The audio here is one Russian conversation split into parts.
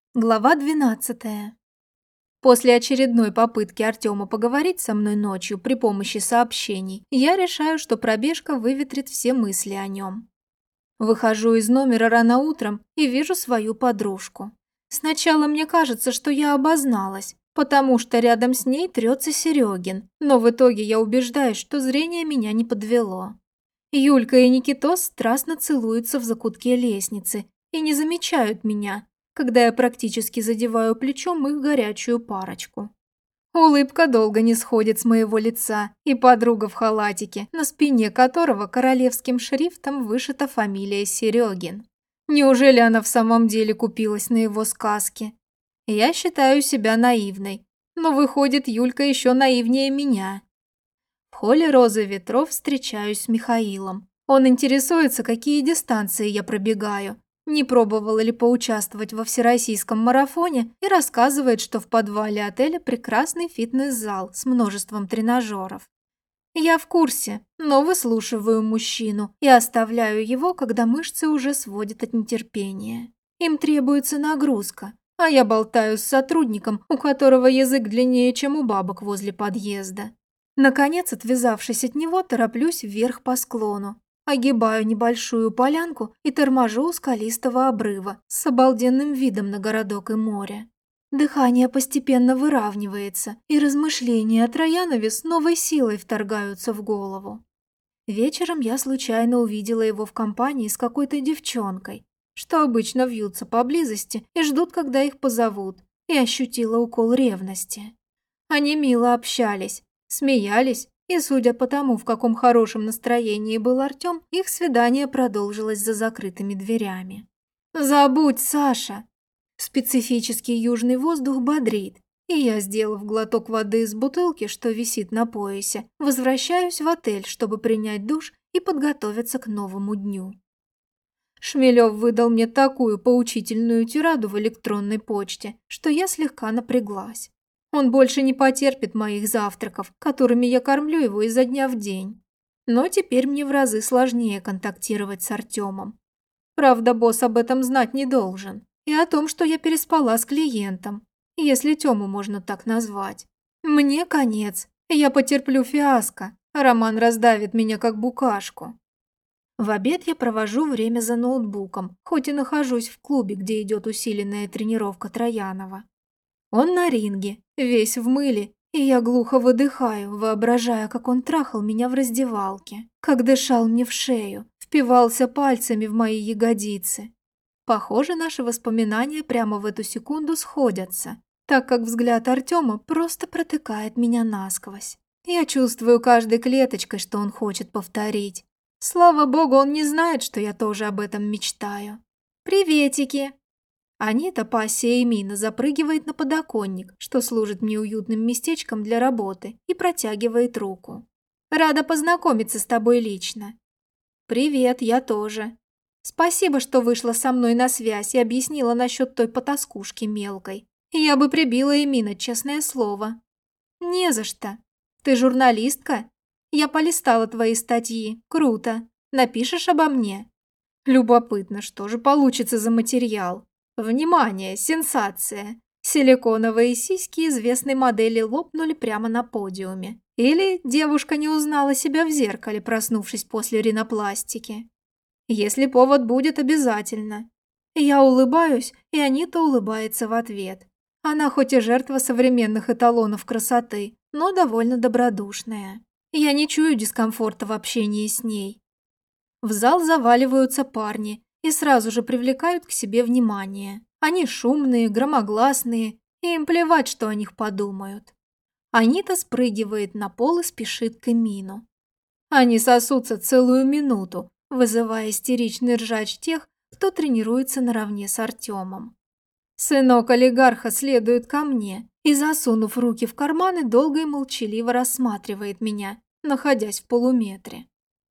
Глава 12. После очередной попытки Артема поговорить со мной ночью при помощи сообщений, я решаю, что пробежка выветрит все мысли о нем. Выхожу из номера рано утром и вижу свою подружку. Сначала мне кажется, что я обозналась, потому что рядом с ней трется Серегин, но в итоге я убеждаюсь, что зрение меня не подвело. Юлька и Никитос страстно целуются в закутке лестницы и не замечают меня, когда я практически задеваю плечом их горячую парочку. Улыбка долго не сходит с моего лица, и подруга в халатике, на спине которого королевским шрифтом вышита фамилия Серегин. Неужели она в самом деле купилась на его сказки? Я считаю себя наивной, но выходит, Юлька еще наивнее меня. В холле «Розы ветров» встречаюсь с Михаилом. Он интересуется, какие дистанции я пробегаю, не пробовала ли поучаствовать во всероссийском марафоне, и рассказывает, что в подвале отеля прекрасный фитнес-зал с множеством тренажеров. Я в курсе, но выслушиваю мужчину и оставляю его, когда мышцы уже сводят от нетерпения. Им требуется нагрузка, а я болтаю с сотрудником, у которого язык длиннее, чем у бабок возле подъезда. Наконец, отвязавшись от него, тороплюсь вверх по склону. Огибаю небольшую полянку и торможу у скалистого обрыва с обалденным видом на городок и море. Дыхание постепенно выравнивается, и размышления о Троянове с новой силой вторгаются в голову. Вечером я случайно увидела его в компании с какой-то девчонкой, что обычно вьются поблизости и ждут, когда их позовут, и ощутила укол ревности. Они мило общались, смеялись, и, судя по тому, в каком хорошем настроении был Артем, их свидание продолжилось за закрытыми дверями. «Забудь, Саша!» Специфический южный воздух бодрит, и я, сделав глоток воды из бутылки, что висит на поясе, возвращаюсь в отель, чтобы принять душ и подготовиться к новому дню. Шмелев выдал мне такую поучительную тираду в электронной почте, что я слегка напряглась. Он больше не потерпит моих завтраков, которыми я кормлю его изо дня в день. Но теперь мне в разы сложнее контактировать с Артемом. Правда, босс об этом знать не должен. И о том, что я переспала с клиентом, если Тему можно так назвать. Мне конец. Я потерплю фиаско. Роман раздавит меня как букашку. В обед я провожу время за ноутбуком, хоть и нахожусь в клубе, где идет усиленная тренировка Троянова. Он на ринге, весь в мыле, и я глухо выдыхаю, воображая, как он трахал меня в раздевалке, как дышал мне в шею, впивался пальцами в мои ягодицы. Похоже, наши воспоминания прямо в эту секунду сходятся, так как взгляд Артема просто протыкает меня насквозь. Я чувствую каждой клеточкой, что он хочет повторить. Слава богу, он не знает, что я тоже об этом мечтаю. «Приветики!» Анита, пассия Эмина, запрыгивает на подоконник, что служит мне уютным местечком для работы, и протягивает руку. «Рада познакомиться с тобой лично». «Привет, я тоже. Спасибо, что вышла со мной на связь и объяснила насчет той потаскушки мелкой. Я бы прибила Эмина, честное слово». «Не за что. Ты журналистка? Я полистала твои статьи. Круто. Напишешь обо мне?» «Любопытно, что же получится за материал?» Внимание, сенсация! Силиконовые сиськи известной модели лопнули прямо на подиуме. Или девушка не узнала себя в зеркале, проснувшись после ринопластики. Если повод будет, обязательно. Я улыбаюсь, и Анита улыбается в ответ. Она хоть и жертва современных эталонов красоты, но довольно добродушная. Я не чую дискомфорта в общении с ней. В зал заваливаются парни и сразу же привлекают к себе внимание. Они шумные, громогласные, и им плевать, что о них подумают. Анита спрыгивает на пол и спешит к Эмину. Они сосутся целую минуту, вызывая истеричный ржач тех, кто тренируется наравне с Артемом. Сынок олигарха следует ко мне и, засунув руки в карманы, долго и молчаливо рассматривает меня, находясь в полуметре.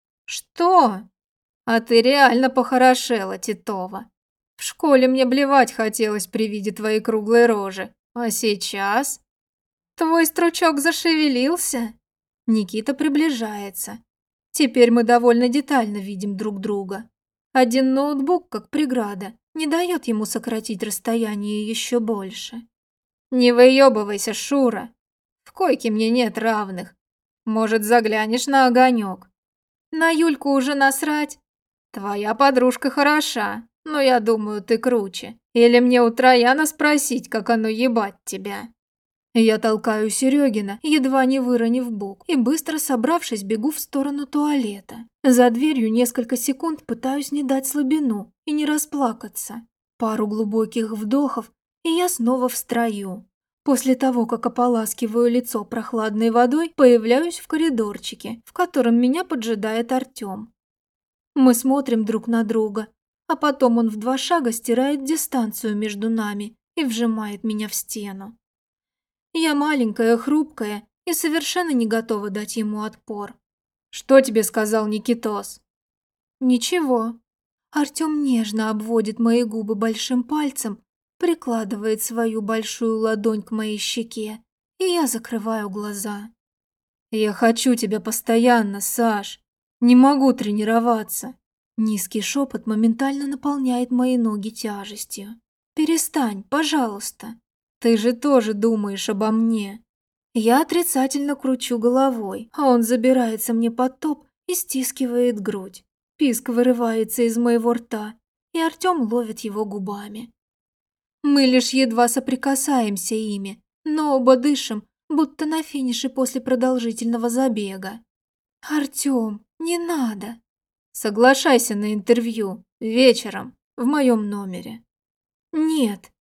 «Что?» «А ты реально похорошела, Титова. В школе мне блевать хотелось при виде твоей круглой рожи. А сейчас?» «Твой стручок зашевелился?» Никита приближается. Теперь мы довольно детально видим друг друга. Один ноутбук как преграда, не дает ему сократить расстояние еще больше. «Не выебывайся, Шура. В койке мне нет равных. Может, заглянешь на огонек? На Юльку уже насрать? Твоя подружка хороша, но я думаю, ты круче. Или мне у Трояна спросить, как оно ебать тебя?» Я толкаю Серегина, едва не выронив бок, и быстро собравшись, бегу в сторону туалета. За дверью несколько секунд пытаюсь не дать слабину и не расплакаться. Пару глубоких вдохов, и я снова в строю. После того, как ополаскиваю лицо прохладной водой, появляюсь в коридорчике, в котором меня поджидает Артём. Мы смотрим друг на друга, а потом он в 2 шага стирает дистанцию между нами и вжимает меня в стену. Я маленькая, хрупкая и совершенно не готова дать ему отпор. «Что тебе сказал Никитос?» «Ничего». Артём нежно обводит мои губы большим пальцем, прикладывает свою большую ладонь к моей щеке, и я закрываю глаза. «Я хочу тебя постоянно, Саш. Не могу тренироваться». Низкий шепот моментально наполняет мои ноги тяжестью. «Перестань, пожалуйста. Ты же тоже думаешь обо мне». Я отрицательно кручу головой, а он забирается мне под топ и стискивает грудь. Писк вырывается из моего рта, и Артём ловит его губами. Мы лишь едва соприкасаемся ими, но оба дышим, будто на финише после продолжительного забега. «Артём, не надо!» «Соглашайся на интервью. Вечером. В моем номере». «Нет».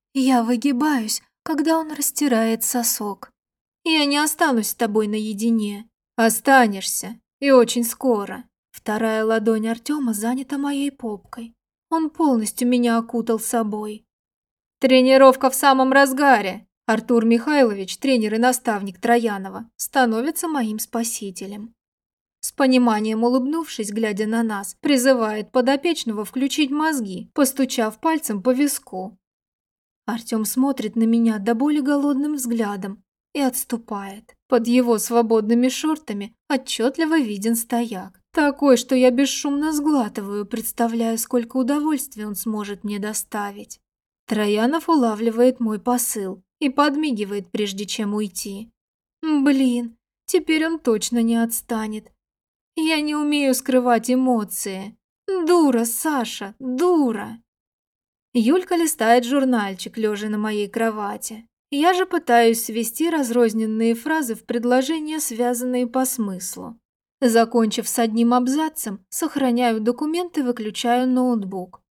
Я выгибаюсь, когда он растирает сосок. «Я не останусь с тобой наедине». «Останешься. И очень скоро». Вторая ладонь Артёма занята моей попкой. Он полностью меня окутал собой. «Тренировка в самом разгаре. Артур Михайлович, тренер и наставник Троянова, становится моим спасителем». С пониманием улыбнувшись, глядя на нас, призывает подопечного включить мозги, постучав пальцем по виску. Артём смотрит на меня до боли голодным взглядом и отступает. Под его свободными шортами отчетливо виден стояк. Такой, что я бесшумно сглатываю, представляя, сколько удовольствия он сможет мне доставить. Троянов улавливает мой посыл и подмигивает, прежде чем уйти. Блин, теперь он точно не отстанет. Я не умею скрывать эмоции. Дура, Саша, дура. Юлька листает журнальчик, лежа на моей кровати. Я же пытаюсь свести разрозненные фразы в предложения, связанные по смыслу. Закончив с одним абзацем, сохраняю документы и выключаю ноутбук.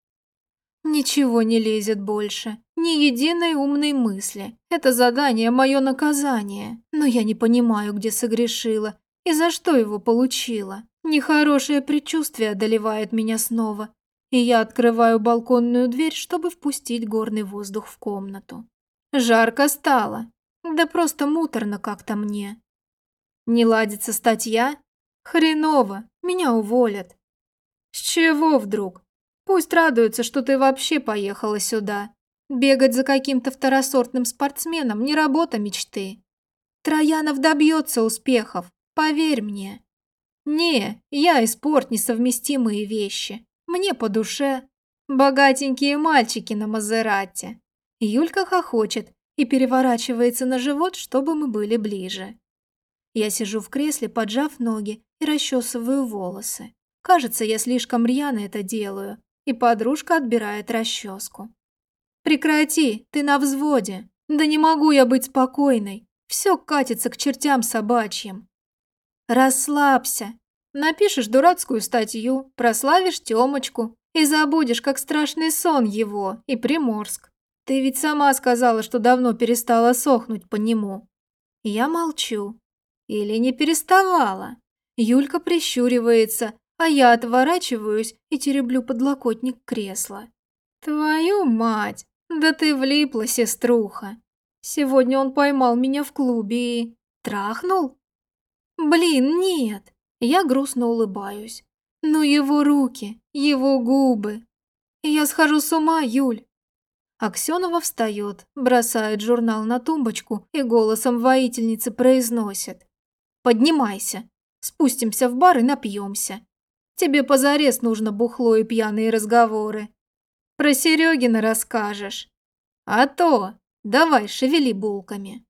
Ничего не лезет больше, ни единой умной мысли. Это задание – мое наказание, но я не понимаю, где согрешила и за что его получила. Нехорошее предчувствие одолевает меня снова, и я открываю балконную дверь, чтобы впустить горный воздух в комнату. Жарко стало, да просто муторно как-то мне. Не ладится статья? Хреново, меня уволят. С чего вдруг? Пусть радуются, что ты вообще поехала сюда. Бегать за каким-то второсортным спортсменом не работа мечты. Троянов добьется успехов, поверь мне. Не, я и спорт несовместимые вещи. Мне по душе. Богатенькие мальчики на Мазерате. Юлька хохочет и переворачивается на живот, чтобы мы были ближе. Я сижу в кресле, поджав ноги и расчесываю волосы. Кажется, я слишком рьяно это делаю, и подружка отбирает расческу. «Прекрати, ты на взводе. Да не могу я быть спокойной. Все катится к чертям собачьим». «Расслабься. Напишешь дурацкую статью, прославишь Тёмочку и забудешь, как страшный сон его и Приморск. Ты ведь сама сказала, что давно перестала сохнуть по нему». Я молчу. Или не переставала. Юлька прищуривается, а я отворачиваюсь и тереблю подлокотник кресла. «Твою мать! Да ты влипла, сеструха! Сегодня он поймал меня в клубе и... трахнул? Блин, нет!» Я грустно улыбаюсь. «Ну его руки, его губы! Я схожу с ума, Юль!» Аксенова встает, бросает журнал на тумбочку и голосом воительницы произносит: «Поднимайся, спустимся в бар и напьемся. Тебе позарез нужно бухло и пьяные разговоры». Про Серегина расскажешь. А то, давай, шевели булками.